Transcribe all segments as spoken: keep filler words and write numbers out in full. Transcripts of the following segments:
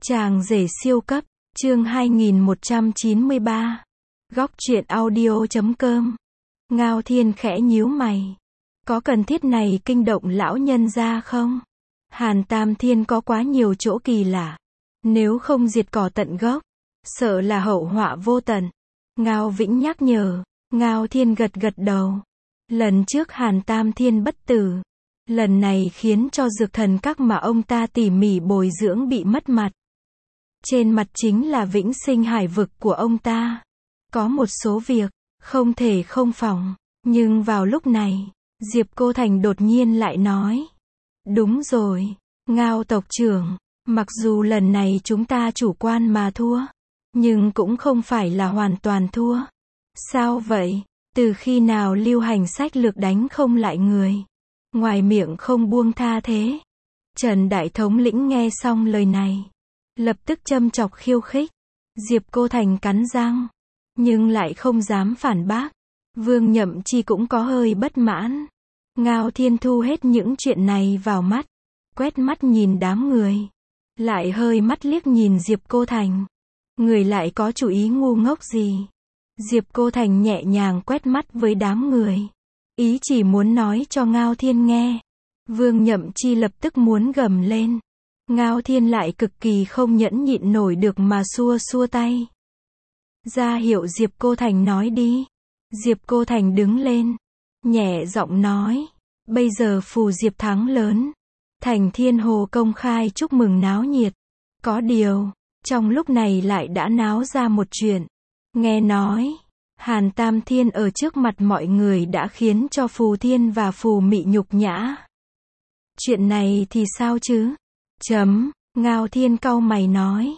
Chàng rể siêu cấp, chương hai nghìn một trăm chín mươi ba. Góc truyện audio chấm com. Ngao Thiên khẽ nhíu mày. Có cần thiết này kinh động lão nhân gia không? Hàn Tam Thiên có quá nhiều chỗ kỳ lạ. Nếu không diệt cỏ tận gốc, sợ là hậu họa vô tận. Ngao Vĩnh nhắc nhở. Ngao Thiên gật gật đầu. Lần trước Hàn Tam Thiên bất tử. Lần này khiến cho dược thần các mà ông ta tỉ mỉ bồi dưỡng bị mất mặt. Trên mặt chính là vĩnh sinh hải vực của ông ta. Có một số việc, không thể không phòng. Nhưng vào lúc này, Diệp Cô Thành đột nhiên lại nói. Đúng rồi, Ngao tộc trưởng, mặc dù lần này chúng ta chủ quan mà thua, nhưng cũng không phải là hoàn toàn thua. Sao vậy? Từ khi nào lưu hành sách lược đánh không lại người? Ngoài miệng không buông tha thế. Trần Đại Thống lĩnh nghe xong lời này, lập tức châm chọc khiêu khích. Diệp Cô Thành cắn răng, nhưng lại không dám phản bác. Vương Nhậm Chi cũng có hơi bất mãn. Ngao Thiên thu hết những chuyện này vào mắt, quét mắt nhìn đám người, lại hơi mắt liếc nhìn Diệp Cô Thành. Người lại có chủ ý ngu ngốc gì? Diệp Cô Thành nhẹ nhàng quét mắt với đám người, ý chỉ muốn nói cho Ngao Thiên nghe. Vương Nhậm Chi lập tức muốn gầm lên. Ngao Thiên lại cực kỳ không nhẫn nhịn nổi được mà xua xua tay. Ra hiệu Diệp Cô Thành nói đi. Diệp Cô Thành đứng lên, nhẹ giọng nói. Bây giờ phù Diệp thắng lớn, thành Thiên Hồ công khai chúc mừng náo nhiệt. Có điều, trong lúc này lại đã náo ra một chuyện. Nghe nói, Hàn Tam Thiên ở trước mặt mọi người đã khiến cho Phù Thiên và Phù Mị nhục nhã. Chuyện này thì sao chứ? Chấm, Ngao Thiên cau mày nói.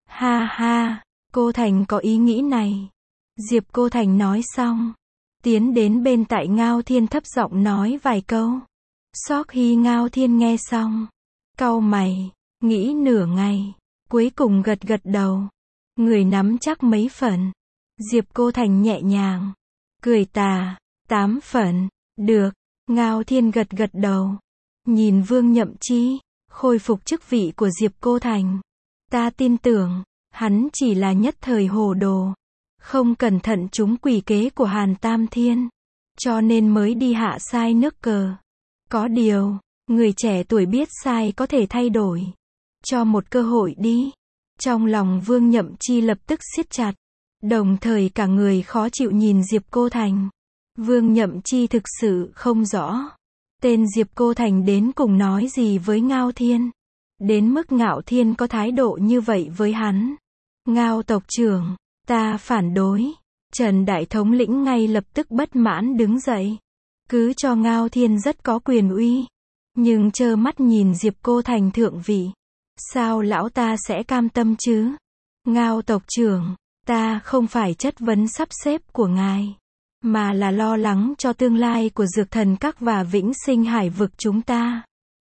Ha ha, Cô Thành có ý nghĩ này. Diệp Cô Thành nói xong, tiến đến bên tại Ngao Thiên thấp giọng nói vài câu. Sau khi Ngao Thiên nghe xong, cau mày, nghĩ nửa ngày, cuối cùng gật gật đầu. Người nắm chắc mấy phần? Diệp Cô Thành nhẹ nhàng, cười tà, tám phần, được. Ngao Thiên gật gật đầu, nhìn Vương Nhậm Chi, khôi phục chức vị của Diệp Cô Thành. Ta tin tưởng, hắn chỉ là nhất thời hồ đồ, không cẩn thận trúng quỷ kế của Hàn Tam Thiên, cho nên mới đi hạ sai nước cờ. Có điều, người trẻ tuổi biết sai có thể thay đổi. Cho một cơ hội đi. Trong lòng Vương Nhậm Chi lập tức siết chặt, đồng thời cả người khó chịu nhìn Diệp Cô Thành. Vương Nhậm Chi thực sự không rõ, tên Diệp Cô Thành đến cùng nói gì với Ngao Thiên, đến mức Ngao Thiên có thái độ như vậy với hắn. Ngao tộc trưởng, ta phản đối. Trần Đại Thống lĩnh ngay lập tức bất mãn đứng dậy. Cứ cho Ngao Thiên rất có quyền uy, nhưng trơ mắt nhìn Diệp Cô Thành thượng vị, sao lão ta sẽ cam tâm chứ? Ngao tộc trưởng, ta không phải chất vấn sắp xếp của ngài, mà là lo lắng cho tương lai của dược thần các và vĩnh sinh hải vực chúng ta.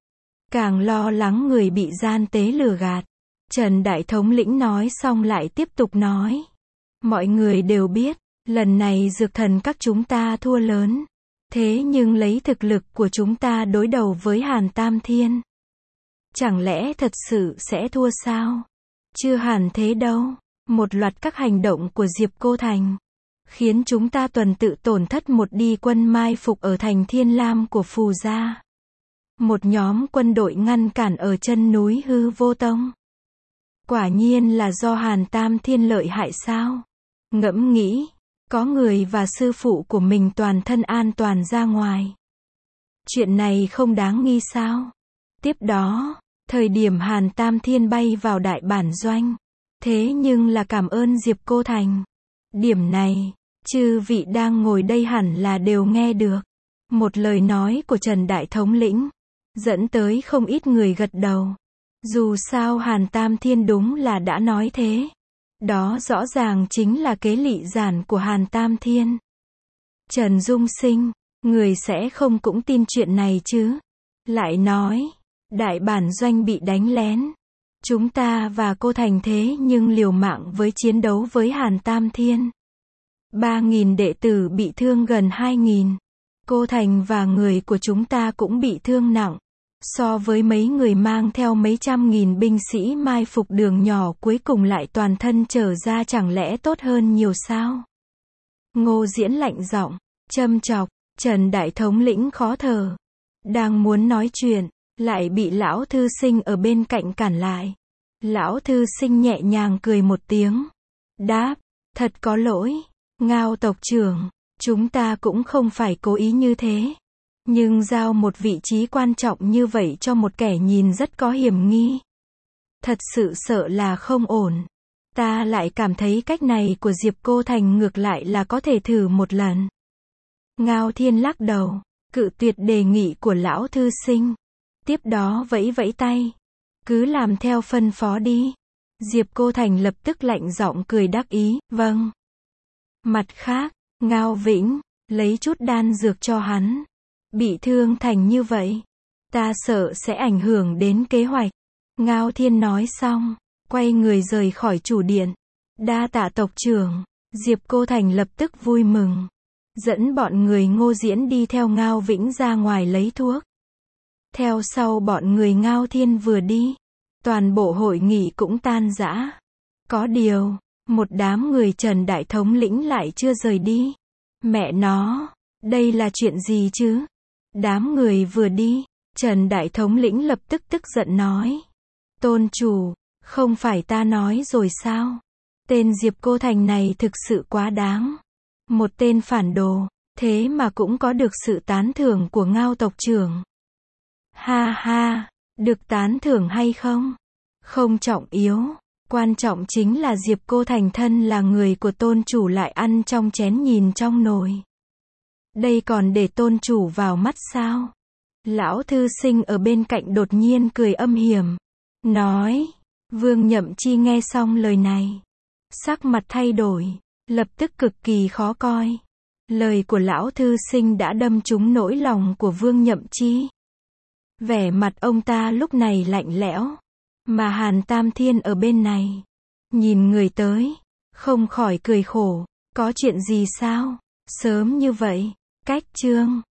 Càng lo lắng người bị gian tế lừa gạt. Trần Đại Thống lĩnh nói xong lại tiếp tục nói. Mọi người đều biết, lần này dược thần các chúng ta thua lớn. Thế nhưng lấy thực lực của chúng ta đối đầu với Hàn Tam Thiên, chẳng lẽ thật sự sẽ thua sao? Chưa hẳn thế đâu. Một loạt các hành động của Diệp Cô Thành khiến chúng ta tuần tự tổn thất một đi quân mai phục ở thành Thiên Lam của Phù gia. Một nhóm quân đội ngăn cản ở chân núi Hư Vô Tông. Quả nhiên là do Hàn Tam Thiên lợi hại sao? Ngẫm nghĩ, có người và sư phụ của mình toàn thân an toàn ra ngoài. Chuyện này không đáng nghi sao? Tiếp đó, thời điểm Hàn Tam Thiên bay vào đại bản doanh, thế nhưng là cảm ơn Diệp Cô Thành. Điểm này, chư vị đang ngồi đây hẳn là đều nghe được. Một lời nói của Trần Đại Thống lĩnh, dẫn tới không ít người gật đầu. Dù sao Hàn Tam Thiên đúng là đã nói thế. Đó rõ ràng chính là kế lị giản của Hàn Tam Thiên. Trần Dung Sinh, người sẽ không cũng tin chuyện này chứ? Lại nói, đại bản doanh bị đánh lén. Chúng ta và Cô Thành thế nhưng liều mạng với chiến đấu với Hàn Tam Thiên. Ba nghìn đệ tử bị thương gần hai nghìn. Cô Thành và người của chúng ta cũng bị thương nặng. So với mấy người mang theo mấy trăm nghìn binh sĩ mai phục đường nhỏ cuối cùng lại toàn thân trở ra chẳng lẽ tốt hơn nhiều sao? Ngô Diễn lạnh giọng, châm chọc, Trần Đại Thống lĩnh khó thở. Đang muốn nói chuyện, lại bị lão thư sinh ở bên cạnh cản lại. Lão thư sinh nhẹ nhàng cười một tiếng. Đáp, thật có lỗi, Ngao tộc trưởng, chúng ta cũng không phải cố ý như thế. Nhưng giao một vị trí quan trọng như vậy cho một kẻ nhìn rất có hiểm nghi. Thật sự sợ là không ổn. Ta lại cảm thấy cách này của Diệp Cô Thành ngược lại là có thể thử một lần. Ngao Thiên lắc đầu, cự tuyệt đề nghị của lão thư sinh. Tiếp đó vẫy vẫy tay. Cứ làm theo phân phó đi. Diệp Cô Thành lập tức lạnh giọng cười đắc ý, vâng. Mặt khác, Ngao Vĩnh, lấy chút đan dược cho hắn. Bị thương thành như vậy, ta sợ sẽ ảnh hưởng đến kế hoạch. Ngao Thiên nói xong, quay người rời khỏi chủ điện. Đa tạ tộc trưởng. Diệp Cô Thành lập tức vui mừng. Dẫn bọn người Ngô Diễn đi theo Ngao Vĩnh ra ngoài lấy thuốc. Theo sau bọn người Ngao Thiên vừa đi, toàn bộ hội nghị cũng tan rã. Có điều, một đám người Trần Đại Thống lĩnh lại chưa rời đi. Mẹ nó, đây là chuyện gì chứ? Đám người vừa đi, Trần Đại Thống lĩnh lập tức tức giận nói. Tôn chủ, không phải ta nói rồi sao? Tên Diệp Cô Thành này thực sự quá đáng. Một tên phản đồ, thế mà cũng có được sự tán thưởng của Ngao tộc trưởng. Ha ha, được tán thưởng hay không? Không trọng yếu, quan trọng chính là Diệp Cô Thành thân là người của tôn chủ lại ăn trong chén nhìn trong nồi. Đây còn để tôn chủ vào mắt sao? Lão thư sinh ở bên cạnh đột nhiên cười âm hiểm. Nói, Vương Nhậm Chi nghe xong lời này. Sắc mặt thay đổi, lập tức cực kỳ khó coi. Lời của lão thư sinh đã đâm trúng nỗi lòng của Vương Nhậm Chi. Vẻ mặt ông ta lúc này lạnh lẽo. Mà Hàn Tam Thiên ở bên này, nhìn người tới, không khỏi cười khổ. Có chuyện gì sao? Sớm như vậy, cách chương.